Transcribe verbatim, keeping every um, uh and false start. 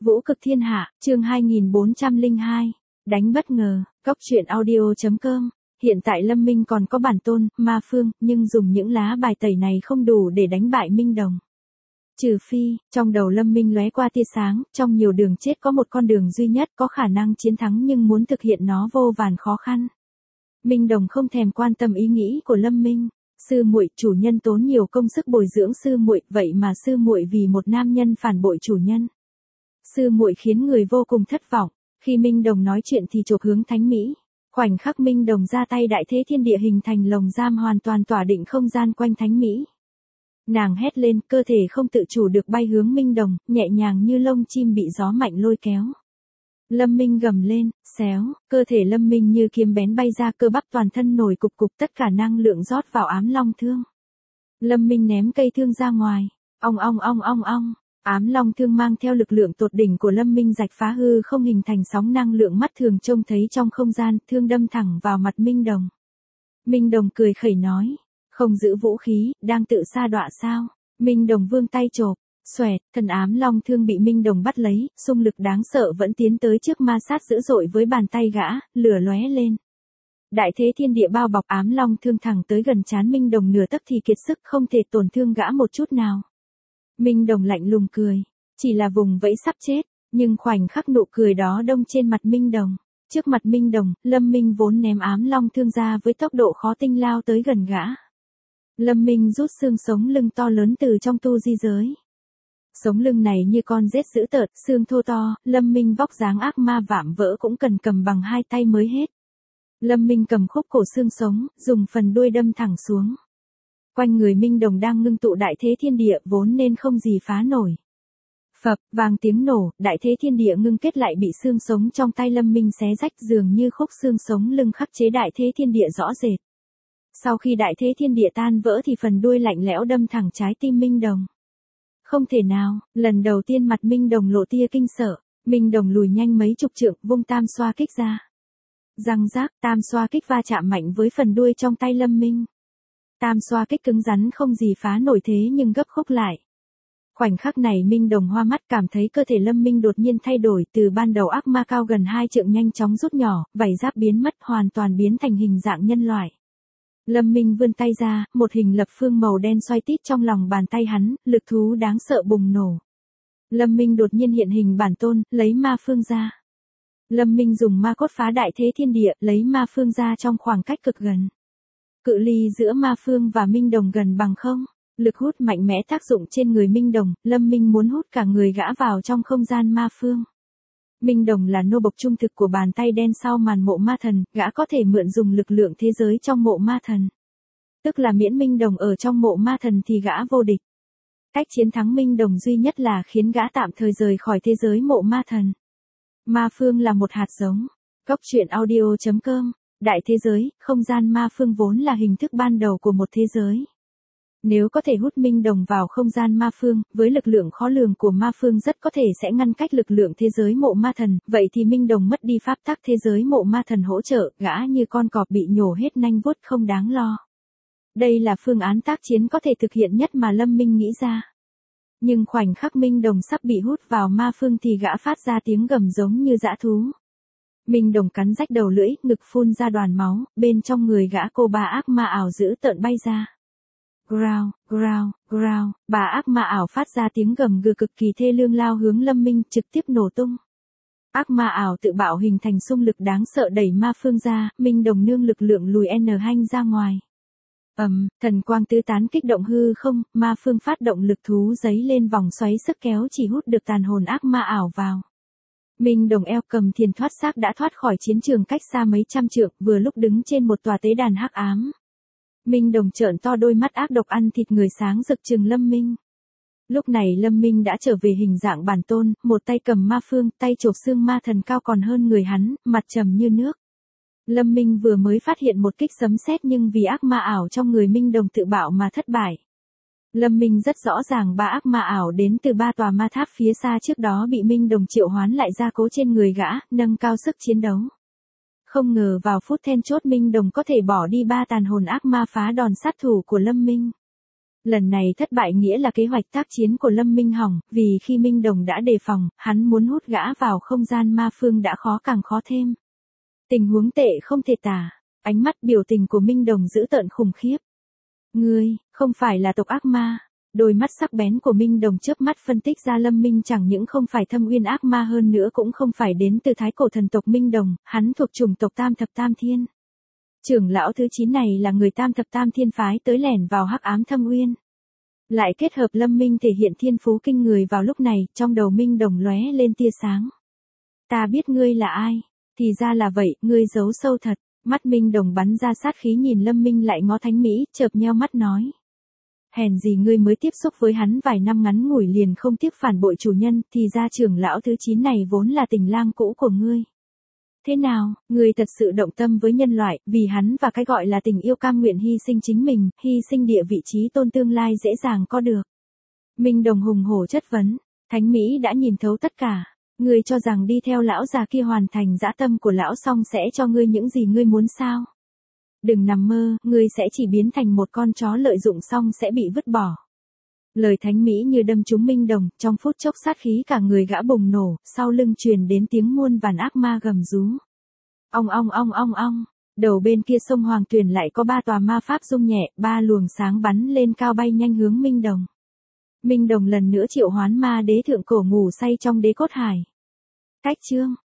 Vũ cực thiên hạ, chương hai nghìn bốn trăm lẻ hai. Đánh bất ngờ, cốc truyện audio chấm com. Hiện tại Lâm Minh còn có bản tôn, ma phương, nhưng dùng những lá bài tẩy này không đủ để đánh bại Minh Đồng. Trừ phi, trong đầu Lâm Minh lóe qua tia sáng, trong nhiều đường chết có một con đường duy nhất có khả năng chiến thắng nhưng muốn thực hiện nó vô vàn khó khăn. Minh Đồng không thèm quan tâm ý nghĩ của Lâm Minh. Sư muội, chủ nhân tốn nhiều công sức bồi dưỡng sư muội, vậy mà sư muội vì một nam nhân phản bội chủ nhân. Sư muội khiến người vô cùng thất vọng. Khi Minh Đồng nói chuyện thì chộp hướng Thánh Mỹ. Khoảnh khắc Minh Đồng ra tay, đại thế thiên địa hình thành lồng giam hoàn toàn tỏa định không gian quanh Thánh Mỹ. Nàng hét lên, cơ thể không tự chủ được bay hướng Minh Đồng, nhẹ nhàng như lông chim bị gió mạnh lôi kéo. Lâm Minh gầm lên, xéo, cơ thể Lâm Minh như kiếm bén bay ra, cơ bắp toàn thân nổi cục cục, tất cả năng lượng rót vào ám long thương. Lâm Minh ném cây thương ra ngoài, ong ong ong ong ong, ám long thương mang theo lực lượng tột đỉnh của Lâm Minh rạch phá hư không, hình thành sóng năng lượng mắt thường trông thấy trong không gian, thương đâm thẳng vào mặt Minh Đồng. Minh Đồng cười khẩy nói, không giữ vũ khí, đang tự sa đọa sao? Minh Đồng vươn tay chộp. Xoẹt, thần ám long thương bị Minh Đồng bắt lấy, xung lực đáng sợ vẫn tiến tới trước, ma sát dữ dội với bàn tay gã, lửa lóe lên. Đại thế thiên địa bao bọc, ám long thương thẳng tới gần trán Minh Đồng nửa tấc thì kiệt sức, không thể tổn thương gã một chút nào. Minh Đồng lạnh lùng cười, chỉ là vùng vẫy sắp chết, nhưng khoảnh khắc nụ cười đó đông trên mặt Minh Đồng. Trước mặt Minh Đồng, Lâm Minh vốn ném ám long thương ra với tốc độ khó tinh lao tới gần gã. Lâm Minh rút xương sống lưng to lớn từ trong tu di giới. Sống lưng này như con rết dữ tợn, xương thô to, Lâm Minh vóc dáng ác ma vạm vỡ cũng cần cầm bằng hai tay mới hết. Lâm Minh cầm khúc cổ xương sống, dùng phần đuôi đâm thẳng xuống. Quanh người Minh Đồng đang ngưng tụ đại thế thiên địa, vốn nên không gì phá nổi. Phập, vang tiếng nổ, đại thế thiên địa ngưng kết lại bị xương sống trong tay Lâm Minh xé rách, dường như khúc xương sống lưng khắc chế đại thế thiên địa rõ rệt. Sau khi đại thế thiên địa tan vỡ thì phần đuôi lạnh lẽo đâm thẳng trái tim Minh Đồng. Không thể nào, lần đầu tiên mặt Minh Đồng lộ tia kinh sợ, Minh Đồng lùi nhanh mấy chục trượng, vung tam xoa kích ra. Răng rác, tam xoa kích va chạm mạnh với phần đuôi trong tay Lâm Minh. Tam xoa kích cứng rắn không gì phá nổi, thế nhưng gấp khúc lại. Khoảnh khắc này Minh Đồng hoa mắt, cảm thấy cơ thể Lâm Minh đột nhiên thay đổi, từ ban đầu ác ma cao gần hai trượng nhanh chóng rút nhỏ, vảy giáp biến mất, hoàn toàn biến thành hình dạng nhân loại. Lâm Minh vươn tay ra, một hình lập phương màu đen xoay tít trong lòng bàn tay hắn, lực thú đáng sợ bùng nổ. Lâm Minh đột nhiên hiện hình bản tôn, lấy ma phương ra. Lâm Minh dùng ma cốt phá đại thế thiên địa, lấy ma phương ra trong khoảng cách cực gần. Cự ly giữa ma phương và Minh Đồng gần bằng không. Lực hút mạnh mẽ tác dụng trên người Minh Đồng, Lâm Minh muốn hút cả người gã vào trong không gian ma phương. Minh Đồng là nô bộc trung thực của bàn tay đen sau màn mộ ma thần, gã có thể mượn dùng lực lượng thế giới trong mộ ma thần. Tức là miễn Minh Đồng ở trong mộ ma thần thì gã vô địch. Cách chiến thắng Minh Đồng duy nhất là khiến gã tạm thời rời khỏi thế giới mộ ma thần. Ma phương là một hạt giống. Cốc truyện audio chấm com. Đại thế giới, không gian ma phương vốn là hình thức ban đầu của một thế giới. Nếu có thể hút Minh Đồng vào không gian ma phương, với lực lượng khó lường của ma phương rất có thể sẽ ngăn cách lực lượng thế giới mộ ma thần, vậy thì Minh Đồng mất đi pháp tắc thế giới mộ ma thần hỗ trợ, gã như con cọp bị nhổ hết nanh vuốt, không đáng lo. Đây là phương án tác chiến có thể thực hiện nhất mà Lâm Minh nghĩ ra. Nhưng khoảnh khắc Minh Đồng sắp bị hút vào ma phương thì gã phát ra tiếng gầm giống như dã thú. Minh Đồng cắn rách đầu lưỡi, ngực phun ra đoàn máu, bên trong người gã cô ba ác ma ảo dữ tợn bay ra. Growl, growl, growl, bà ác ma ảo phát ra tiếng gầm gừ cực kỳ thê lương, lao hướng Lâm Minh, trực tiếp nổ tung. Ác ma ảo tự bạo hình thành xung lực đáng sợ đẩy ma phương ra, Minh Đồng nương lực lượng lùi n hanh ra ngoài. Ầm, um, thần quang tứ tán kích động hư không, ma phương phát động lực thú giấy lên vòng xoáy sức kéo chỉ hút được tàn hồn ác ma ảo vào. Minh Đồng eo cầm thiền thoát xác đã thoát khỏi chiến trường cách xa mấy trăm trượng, vừa lúc đứng trên một tòa tế đàn hắc ám. Minh Đồng trợn to đôi mắt ác độc ăn thịt người sáng rực trừng Lâm Minh. Lúc này Lâm Minh đã trở về hình dạng bản tôn, một tay cầm ma phương, tay chộp xương ma thần cao còn hơn người hắn, mặt trầm như nước. Lâm Minh vừa mới phát hiện một kích sấm sét nhưng vì ác ma ảo trong người Minh Đồng tự bạo mà thất bại. Lâm Minh rất rõ ràng ba ác ma ảo đến từ ba tòa ma tháp phía xa trước đó bị Minh Đồng triệu hoán lại gia cố trên người gã, nâng cao sức chiến đấu. Không ngờ vào phút then chốt Minh Đồng có thể bỏ đi ba tàn hồn ác ma phá đòn sát thủ của Lâm Minh. Lần này thất bại nghĩa là kế hoạch tác chiến của Lâm Minh hỏng, vì khi Minh Đồng đã đề phòng, hắn muốn hút gã vào không gian ma phương đã khó càng khó thêm. Tình huống tệ không thể tả, ánh mắt biểu tình của Minh Đồng dữ tợn khủng khiếp. Ngươi, không phải là tộc ác ma. Đôi mắt sắc bén của Minh Đồng chớp mắt phân tích ra Lâm Minh chẳng những không phải thâm uyên ác ma hơn nữa cũng không phải đến từ thái cổ thần tộc Minh Đồng, hắn thuộc chủng tộc Tam Thập Tam Thiên. Trưởng lão thứ chín này là người Tam Thập Tam Thiên phái tới lẻn vào hắc ám thâm uyên. Lại kết hợp Lâm Minh thể hiện thiên phú kinh người vào lúc này, trong đầu Minh Đồng lóe lên tia sáng. Ta biết ngươi là ai, thì ra là vậy, ngươi giấu sâu thật. Mắt Minh Đồng bắn ra sát khí nhìn Lâm Minh lại ngó Thánh Mỹ, chợp nheo mắt nói. Hèn gì ngươi mới tiếp xúc với hắn vài năm ngắn ngủi liền không tiếc phản bội chủ nhân, thì ra trưởng lão thứ chín này vốn là tình lang cũ của ngươi. Thế nào, ngươi thật sự động tâm với nhân loại, vì hắn và cái gọi là tình yêu cam nguyện hy sinh chính mình, hy sinh địa vị trí tôn tương lai dễ dàng có được. Minh Đồng hùng hổ chất vấn, Thánh Mỹ đã nhìn thấu tất cả. Ngươi cho rằng đi theo lão già kia hoàn thành dã tâm của lão xong sẽ cho ngươi những gì ngươi muốn sao? Đừng nằm mơ, ngươi sẽ chỉ biến thành một con chó lợi dụng xong sẽ bị vứt bỏ. Lời Thánh Mỹ như đâm trúng Minh Đồng, trong phút chốc sát khí cả người gã bùng nổ, sau lưng truyền đến tiếng muôn vàn ác ma gầm rú. Ong ong ong ong ong, đầu bên kia sông Hoàng Tuyền lại có ba tòa ma pháp rung nhẹ, ba luồng sáng bắn lên cao bay nhanh hướng Minh Đồng. Minh Đồng lần nữa triệu hoán ma đế thượng cổ ngủ say trong đế cốt hải. Cách chương